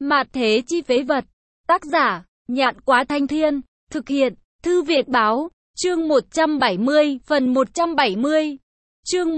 Mạt thế chi phế vật. Tác giả, Nhạn Quá Thanh Thiên. Thực hiện, Thư Việt Báo. Chương 170, phần 170. Chương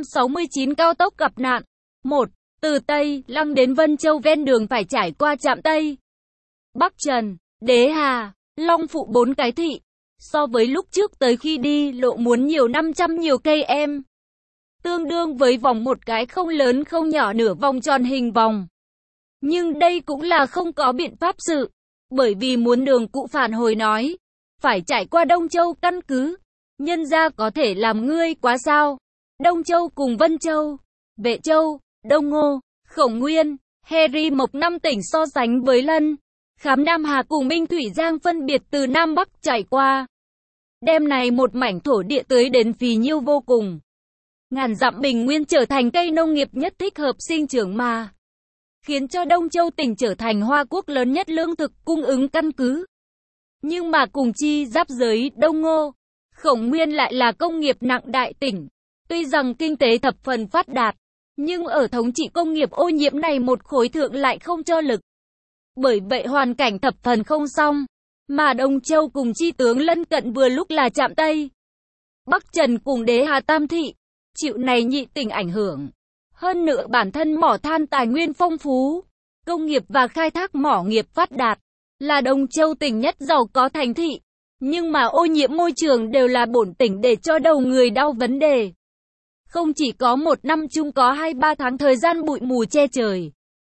169 cao tốc gặp nạn. 1. Từ Tây Lăng đến Vân Châu ven đường phải trải qua trạm Tây Bắc Trần, Đế Hà, Long Phụ 4 cái thị. So với lúc trước tới khi đi lộ muốn nhiều 500 nhiều cây em. Tương đương với vòng một cái không lớn không nhỏ nửa vòng tròn hình vòng. Nhưng đây cũng là không có biện pháp sự. Bởi vì muốn đường cụ phản hồi nói. Phải trải qua Đông Châu căn cứ. Nhân ra có thể làm ngươi quá sao. Đông Châu cùng Vân Châu, Vệ Châu, Đông Ngô, Khổng Nguyên, Heri Mộc 5 tỉnh so sánh với Lân, Khám Nam Hà cùng Minh Thủy Giang phân biệt từ Nam Bắc trải qua. Đêm này một mảnh thổ địa tưới đến phì nhiêu vô cùng. Ngàn dặm bình nguyên trở thành cây nông nghiệp nhất thích hợp sinh trưởng mà. Khiến cho Đông Châu tỉnh trở thành Hoa Quốc lớn nhất lương thực cung ứng căn cứ. Nhưng mà cùng chi giáp giới Đông Ngô, Khổng Nguyên lại là công nghiệp nặng đại tỉnh. Tuy rằng kinh tế thập phần phát đạt, nhưng ở thống trị công nghiệp ô nhiễm này một khối thượng lại không cho lực. Bởi vậy hoàn cảnh thập phần không xong, mà Đông Châu cùng chi tướng lân cận vừa lúc là trạm Tây Bắc Trần cùng Đế Hà Tam Thị, chịu này nhị tỉnh ảnh hưởng. Hơn nữa bản thân mỏ than tài nguyên phong phú, công nghiệp và khai thác mỏ nghiệp phát đạt, là Đông Châu tỉnh nhất giàu có thành thị. Nhưng mà ô nhiễm môi trường đều là bổn tỉnh để cho đầu người đau vấn đề. Không chỉ có một năm chung có 2-3 tháng thời gian bụi mù che trời.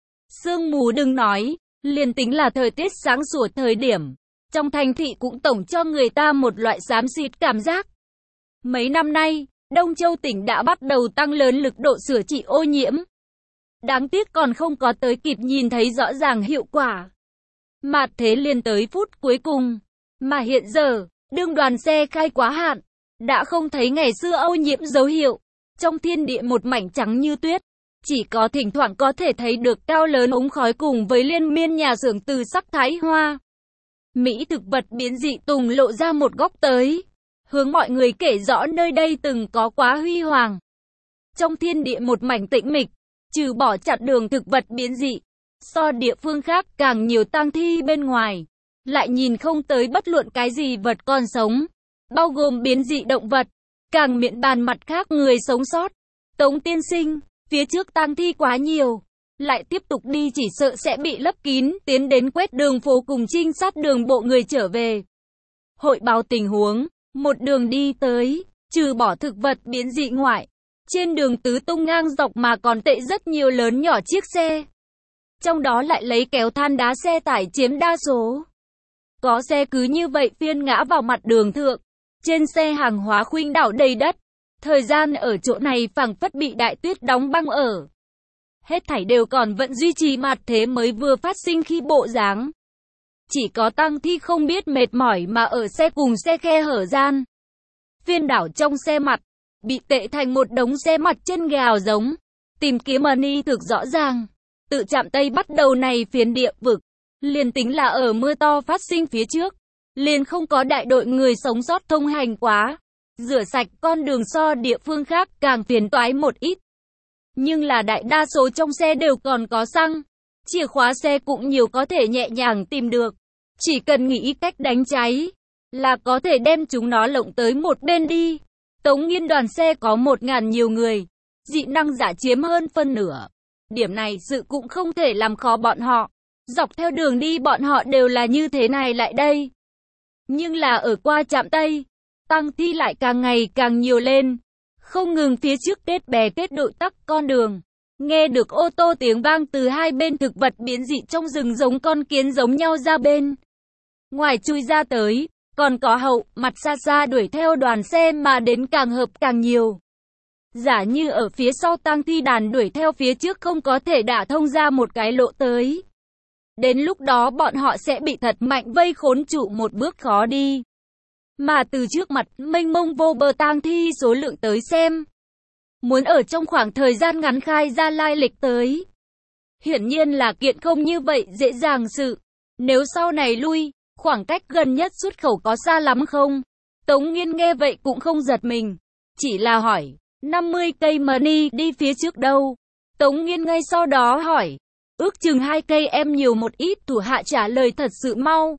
Sương mù đừng nói, liền tính là thời tiết sáng sủa thời điểm. Trong thành thị cũng tổng cho người ta một loại xám xịt cảm giác. Mấy năm nay, Đông Châu tỉnh đã bắt đầu tăng lớn lực độ sửa trị ô nhiễm. Đáng tiếc còn không có tới kịp nhìn thấy rõ ràng hiệu quả. Mạt thế liền tới phút cuối cùng. Mà hiện giờ, đương đoàn xe khai quá hạn, đã không thấy ngày xưa ô nhiễm dấu hiệu. Trong thiên địa một mảnh trắng như tuyết, chỉ có thỉnh thoảng có thể thấy được cao lớn ống khói cùng với liên miên nhà xưởng từ sắc thái hoa. Mỹ thực vật biến dị tùng lộ ra một góc tới, hướng mọi người kể rõ nơi đây từng có quá huy hoàng. Trong thiên địa một mảnh tĩnh mịch, trừ bỏ chặn đường thực vật biến dị, so địa phương khác càng nhiều tang thi bên ngoài, lại nhìn không tới bất luận cái gì vật còn sống, bao gồm biến dị động vật. Càng miễn bàn mặt khác người sống sót. Tống tiên sinh, phía trước tang thi quá nhiều. Lại tiếp tục đi chỉ sợ sẽ bị lấp kín, tiến đến quét đường phố cùng trinh sát đường bộ người trở về. Hội báo tình huống, một đường đi tới, trừ bỏ thực vật biến dị ngoại. Trên đường tứ tung ngang dọc mà còn tệ rất nhiều lớn nhỏ chiếc xe. Trong đó lại lấy kéo than đá xe tải chiếm đa số. Có xe cứ như vậy phiên ngã vào mặt đường thượng. Trên xe hàng hóa khuynh đảo đầy đất. Thời gian ở chỗ này phảng phất bị đại tuyết đóng băng ở. Hết thảy đều còn vẫn duy trì mặt thế mới vừa phát sinh khi bộ dáng. Chỉ có tang thi không biết mệt mỏi mà ở xe cùng xe khe hở gian. Phiên đảo trong xe mặt, bị tệ thành một đống xe mặt trên gào giống. Tìm kiếm money thực rõ ràng. Tự trạm Tây bắt đầu này phiến địa vực. Liền tính là ở mưa to phát sinh phía trước. Liền không có đại đội người sống sót thông hành quá. Rửa sạch con đường so địa phương khác càng phiền toái một ít. Nhưng là đại đa số trong xe đều còn có xăng. Chìa khóa xe cũng nhiều có thể nhẹ nhàng tìm được. Chỉ cần nghĩ cách đánh cháy là có thể đem chúng nó lộng tới một bên đi. Tống Nghiên đoàn xe có 1.000 nhiều người. Dị năng giả chiếm hơn phân nửa. Điểm này sự cũng không thể làm khó bọn họ. Dọc theo đường đi bọn họ đều là như thế này lại đây. Nhưng là ở qua trạm Tây, tang thi lại càng ngày càng nhiều lên. Không ngừng phía trước kết bè kết đội tắc con đường. Nghe được ô tô tiếng vang từ hai bên thực vật biến dị trong rừng giống con kiến giống nhau ra bên. Ngoài chui ra tới, còn có hậu, mặt xa xa đuổi theo đoàn xe mà đến càng hợp càng nhiều. Giả như ở phía sau tang thi đàn đuổi theo phía trước không có thể đả thông ra một cái lỗ tới. Đến lúc đó bọn họ sẽ bị thật mạnh vây khốn trụ một bước khó đi. Mà từ trước mặt mênh mông vô bờ tang thi số lượng tới xem. Muốn ở trong khoảng thời gian ngắn khai ra lai lịch tới. Hiển nhiên là kiện không như vậy dễ dàng sự. Nếu sau này lui, khoảng cách gần nhất xuất khẩu có xa lắm không? Tống Nghiên nghe vậy cũng không giật mình. Chỉ là hỏi, 50 cây money đi phía trước đâu? Tống Nghiên ngay sau đó hỏi. ước chừng 2 cây em nhiều một ít, thủ hạ trả lời thật sự mau.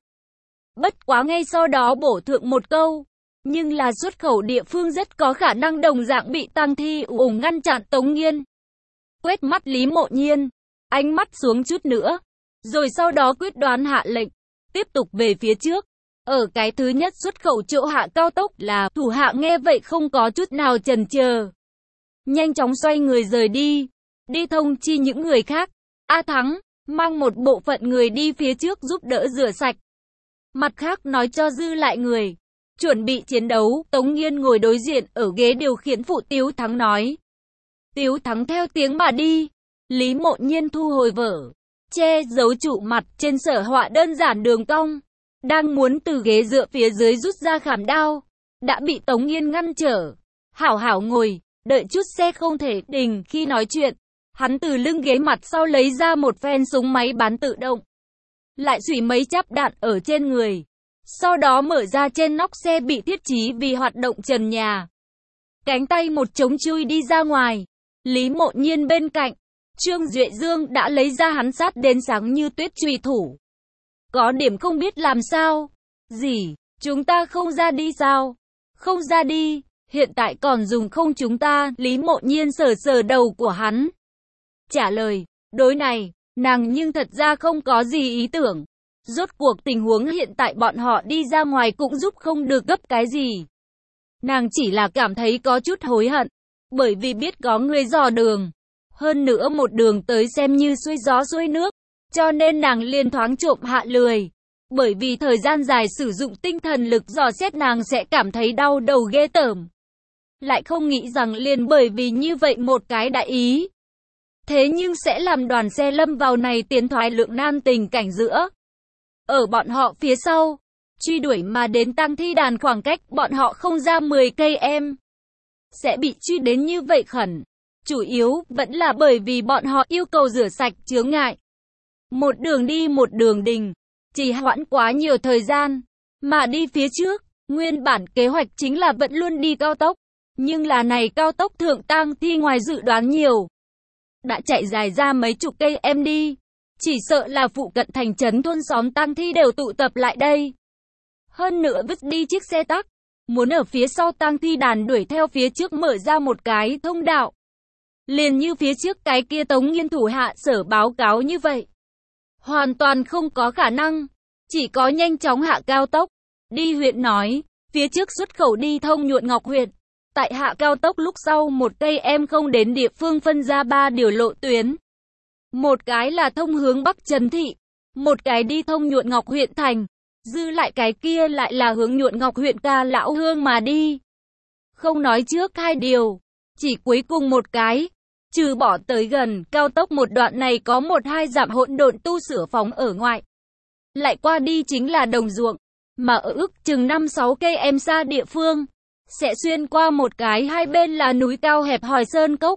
Bất quá ngay sau đó bổ thượng một câu, nhưng là xuất khẩu địa phương rất có khả năng đồng dạng bị Tang Thi ủng ngăn chặn. Tống Nghiên quét mắt Lý Mộ Nhiên, ánh mắt xuống chút nữa, rồi sau đó quyết đoán hạ lệnh, tiếp tục về phía trước. Ở cái thứ nhất xuất khẩu chỗ hạ cao tốc là, thủ hạ nghe vậy không có chút nào chần chờ, nhanh chóng xoay người rời đi, đi thông chi những người khác. A Thắng mang một bộ phận người đi phía trước giúp đỡ rửa sạch, mặt khác nói cho dư lại người chuẩn bị chiến đấu. Tống Nghiên ngồi đối diện ở ghế điều khiển phụ, Tiếu Thắng nói. Tiếu Thắng theo tiếng mà đi. Lý Mộ Nhiên thu hồi vở, che giấu trụ mặt trên sở họa đơn giản đường cong, đang muốn từ ghế dựa phía dưới rút ra khảm đao, đã bị Tống Nghiên ngăn trở. Hảo hảo ngồi, đợi chút, xe không thể đình. Khi nói chuyện, hắn từ lưng ghế mặt sau lấy ra một phen súng máy bán tự động, lại xủy mấy cháp đạn ở trên người, sau đó mở ra trên nóc xe bị thiết trí vì hoạt động trần nhà, cánh tay một trống chui đi ra ngoài. Lý Mộ Nhiên bên cạnh, Trương Duệ Dương đã lấy ra hắn sát đến sáng như tuyết chùy thủ, có điểm không biết làm sao. Gì? Chúng ta không ra đi sao? Không ra đi, hiện tại còn dùng không chúng ta? Lý Mộ Nhiên sờ sờ đầu của hắn, trả lời, đối này, nàng nhưng thật ra không có gì ý tưởng. Rốt cuộc tình huống hiện tại bọn họ đi ra ngoài cũng giúp không được gấp cái gì. Nàng chỉ là cảm thấy có chút hối hận, bởi vì biết có người dò đường, hơn nữa một đường tới xem như xuôi gió xuôi nước, cho nên nàng liền thoáng trộm hạ lười. Bởi vì thời gian dài sử dụng tinh thần lực dò xét nàng sẽ cảm thấy đau đầu ghê tởm. Lại không nghĩ rằng liền bởi vì như vậy một cái đại ý, thế nhưng sẽ làm đoàn xe lâm vào này tiến thoái lưỡng nan tình cảnh giữa. Ở bọn họ phía sau, truy đuổi mà đến Tang Thi đàn khoảng cách bọn họ không ra 10 cây em, sẽ bị truy đến như vậy khẩn. Chủ yếu vẫn là bởi vì bọn họ yêu cầu rửa sạch chướng ngại. Một đường đi một đường đình, chỉ hoãn quá nhiều thời gian, mà đi phía trước, nguyên bản kế hoạch chính là vẫn luôn đi cao tốc. Nhưng là này cao tốc thượng Tang Thi ngoài dự đoán nhiều, đã chạy dài ra mấy chục cây em đi. Chỉ sợ là phụ cận thành trấn thôn xóm Tang Thi đều tụ tập lại đây. Hơn nữa vứt đi chiếc xe tắc, muốn ở phía sau Tang Thi đàn đuổi theo phía trước mở ra một cái thông đạo. Liền như phía trước cái kia Tống Nghiên thủ hạ sở báo cáo như vậy. Hoàn toàn không có khả năng, chỉ có nhanh chóng hạ cao tốc, đi huyện nói, phía trước xuất khẩu đi thông Nhuận Ngọc huyện. Tại hạ cao tốc lúc sau một cây em không đến địa phương phân ra 3 điều lộ tuyến. Một cái là thông hướng Bắc Trần Thị, một cái đi thông Nhuận Ngọc huyện thành, dư lại cái kia lại là hướng Nhuận Ngọc huyện Ca Lão Hương mà đi. Không nói trước 2 điều, chỉ cuối cùng một cái, trừ bỏ tới gần cao tốc một đoạn này có 1-2 dặm hỗn độn tu sửa phóng ở ngoại, lại qua đi chính là đồng ruộng, mà ở ước chừng 5-6 cây em xa địa phương, sẽ xuyên qua một cái hai bên là núi cao hẹp hòi sơn cốc.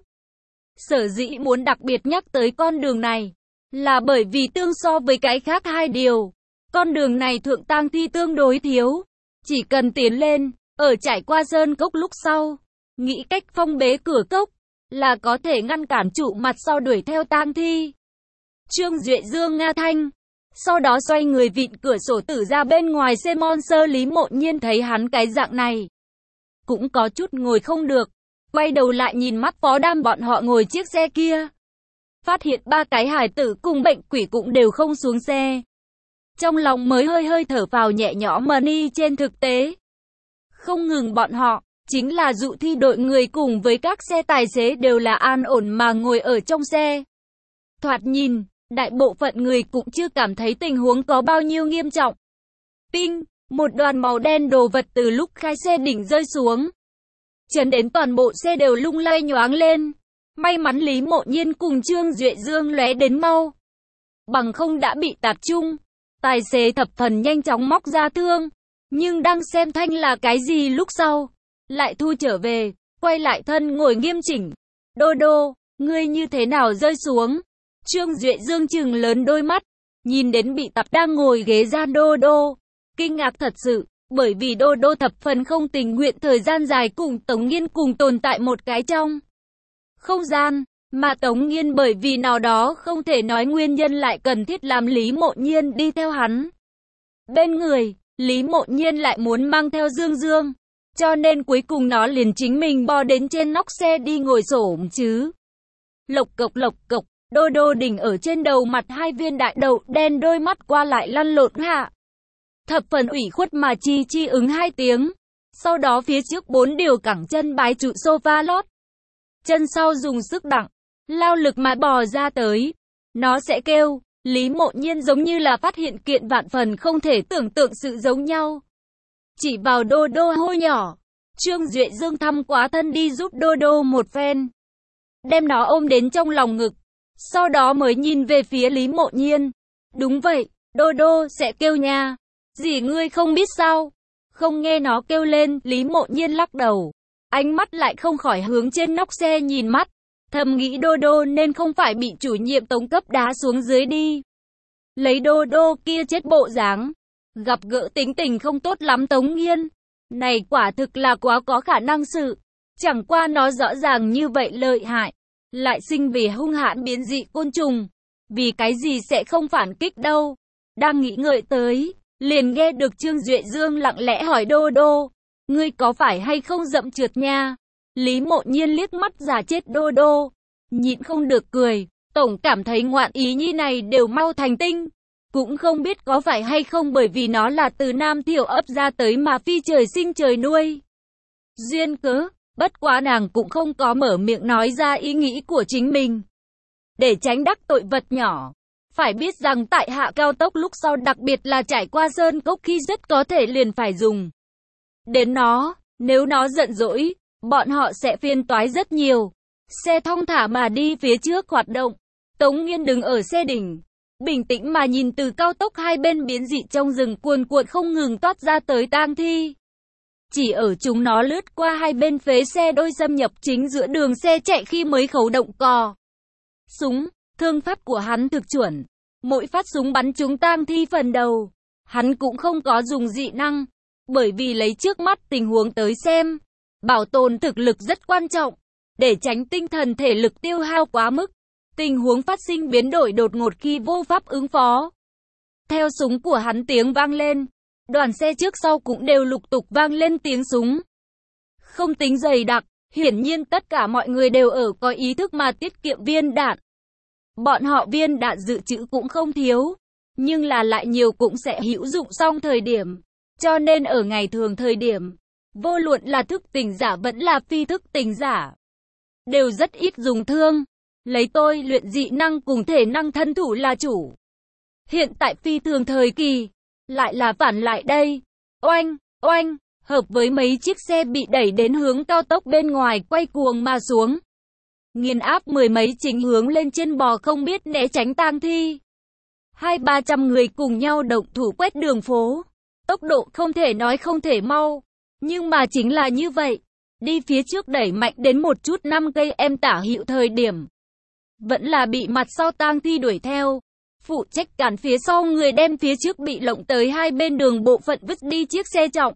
Sở dĩ muốn đặc biệt nhắc tới con đường này, là bởi vì tương so với cái khác 2 điều, con đường này thượng Tang Thi tương đối thiếu. Chỉ cần tiến lên, ở trải qua sơn cốc lúc sau, nghĩ cách phong bế cửa cốc, là có thể ngăn cản trụ mặt sau đuổi theo Tang Thi. Trương Duệ Dương nga thanh, sau đó xoay người vịn cửa sổ tử ra bên ngoài xe Monster. Lý Mộ Nhiên thấy hắn cái dạng này, cũng có chút ngồi không được, quay đầu lại nhìn mắt Phó Đam bọn họ ngồi chiếc xe kia. Phát hiện 3 cái hài tử cùng bệnh quỷ cũng đều không xuống xe. Trong lòng mới hơi hơi thở phào nhẹ nhõm mà đi. Trên thực tế, không ngừng bọn họ, chính là dụ thi đội người cùng với các xe tài xế đều là an ổn mà ngồi ở trong xe. Thoạt nhìn, đại bộ phận người cũng chưa cảm thấy tình huống có bao nhiêu nghiêm trọng. Ping, một đoàn màu đen đồ vật từ lúc khai xe đỉnh rơi xuống, chấn đến toàn bộ xe đều lung lay nhoáng lên. May mắn Lý Mộ Nhiên cùng Trương Duệ Dương lóe đến mau, bằng không đã bị tạp trung. Tài xế thập phần nhanh chóng móc ra thương, nhưng đang xem thanh là cái gì lúc sau, lại thu trở về, quay lại thân ngồi nghiêm chỉnh. Đô đô, ngươi như thế nào rơi xuống? Trương Duệ Dương trừng lớn đôi mắt, nhìn đến bị tạp đang ngồi ghế gian Đô đô, kinh ngạc thật sự, bởi vì Đô đô thập phần không tình nguyện thời gian dài cùng Tống Nghiên cùng tồn tại một cái trong không gian, Mà Tống Nghiên bởi vì nào đó không thể nói nguyên nhân lại cần thiết làm Lý Mộ Nhiên đi theo hắn. Bên người, Lý Mộ Nhiên lại muốn mang theo Dương Dương. Cho nên cuối cùng nó liền chính mình bò đến trên nóc xe đi ngồi xổm chứ. Lộc cộc, Đô Đô đỉnh ở trên đầu mặt hai viên đại đậu đen, đôi mắt qua lại lăn lộn hạ. Thập phần ủy khuất mà chi ứng hai tiếng. Sau đó phía trước 4 điều cẳng chân bái trụ sofa lót. Chân sau dùng sức đặng, lao lực mà bò ra tới. Nó sẽ kêu. Lý Mộ Nhiên giống như là phát hiện kiện vạn phần không thể tưởng tượng sự giống nhau. Chỉ vào Đô Đô hô nhỏ. Trương Duệ Dương thăm quá thân đi giúp Đô Đô một phen. Đem nó ôm đến trong lòng ngực. Sau đó mới nhìn về phía Lý Mộ Nhiên. Đúng vậy, Đô Đô sẽ kêu nha. Gì ngươi không biết sao? Không nghe nó kêu lên, Lý Mộ Nhiên lắc đầu. Ánh mắt lại không khỏi hướng trên nóc xe nhìn mắt. Thầm nghĩ Đô Đô nên không phải bị chủ nhiệm Tống cấp đá xuống dưới đi. Lấy Đô Đô kia chết bộ dáng. Gặp gỡ tính tình không tốt lắm Tống Nghiên. Này quả thực là quá có khả năng sự. Chẳng qua nó rõ ràng như vậy lợi hại. Lại sinh vì hung hãn biến dị côn trùng. Vì cái gì sẽ không phản kích đâu. Đang nghĩ ngợi tới. Liền nghe được Trương Duệ Dương lặng lẽ hỏi Đô Đô. Ngươi có phải hay không dậm trượt nha? Lý Mộ Nhiên liếc mắt giả chết Đô Đô. Nhịn không được cười. Tổng cảm thấy ngoạn ý nhi này đều mau thành tinh. Cũng không biết có phải hay không bởi vì nó là từ Nam Thiểu ấp ra tới mà phi trời sinh trời nuôi. Duyên cớ, bất quá nàng cũng không có mở miệng nói ra ý nghĩ của chính mình. Để tránh đắc tội vật nhỏ. Phải biết rằng tại hạ cao tốc lúc sau đặc biệt là trải qua sơn cốc khi rất có thể liền phải dùng đến nó. Nếu nó giận dỗi, bọn họ sẽ phiền toái rất nhiều. Xe thong thả mà đi phía trước hoạt động. Tống Nghiên đứng ở xe đỉnh. Bình tĩnh mà nhìn từ cao tốc hai bên biến dị trong rừng cuồn cuộn không ngừng toát ra tới tang thi. Chỉ ở chúng nó lướt qua hai bên phế xe đôi xâm nhập chính giữa đường xe chạy khi mới khấu động cò. Súng, thương pháp của hắn thực chuẩn. Mỗi phát súng bắn trúng tang thi phần đầu. Hắn cũng không có dùng dị năng. Bởi vì lấy trước mắt tình huống tới xem. Bảo tồn thực lực rất quan trọng. Để tránh tinh thần thể lực tiêu hao quá mức. Tình huống phát sinh biến đổi đột ngột khi vô pháp ứng phó. Theo súng của hắn tiếng vang lên. Đoàn xe trước sau cũng đều lục tục vang lên tiếng súng. Không tính dày đặc, hiển nhiên tất cả mọi người đều ở có ý thức mà tiết kiệm viên đạn. Bọn họ viên đạn dự trữ cũng không thiếu, nhưng là lại nhiều cũng sẽ hữu dụng xong thời điểm. Cho nên ở ngày thường thời điểm, vô luận là thức tỉnh giả vẫn là phi thức tỉnh giả, đều rất ít dùng thương. Lấy tôi luyện dị năng cùng thể năng thân thủ là chủ. Hiện tại phi thường thời kỳ, lại là phản lại đây. Oanh, oanh, hợp với mấy chiếc xe bị đẩy đến hướng cao tốc bên ngoài quay cuồng mà xuống. Nghiền áp mười mấy chính hướng lên trên bò không biết né tránh tang thi. 200-300 người cùng nhau động thủ quét đường phố. Tốc độ không thể nói không thể mau. Nhưng mà chính là như vậy. Đi phía trước đẩy mạnh đến một chút 5 cây em tả hữu thời điểm. Vẫn là bị mặt sau tang thi đuổi theo. Phụ trách cản phía sau người đem phía trước bị lộng tới hai bên đường bộ phận vứt đi chiếc xe trọng.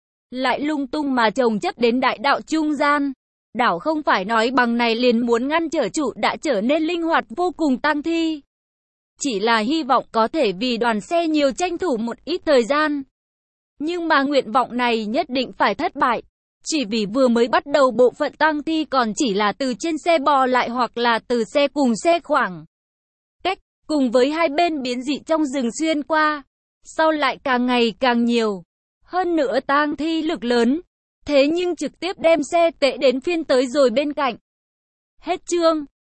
Lại lung tung mà chồng chất đến đại đạo trung gian. Đảo không phải nói bằng này liền muốn ngăn trở trụ đã trở nên linh hoạt vô cùng tang thi. Chỉ là hy vọng có thể vì đoàn xe nhiều tranh thủ một ít thời gian. Nhưng mà nguyện vọng này nhất định phải thất bại. Chỉ vì vừa mới bắt đầu bộ phận tang thi còn chỉ là từ trên xe bò lại hoặc là từ xe cùng xe khoảng cách, cùng với hai bên biến dị trong rừng xuyên qua. Sau lại càng ngày càng nhiều. Hơn nữa tang thi lực lớn. Thế nhưng trực tiếp đem xe tệ đến phiên tới rồi bên cạnh. Hết chương.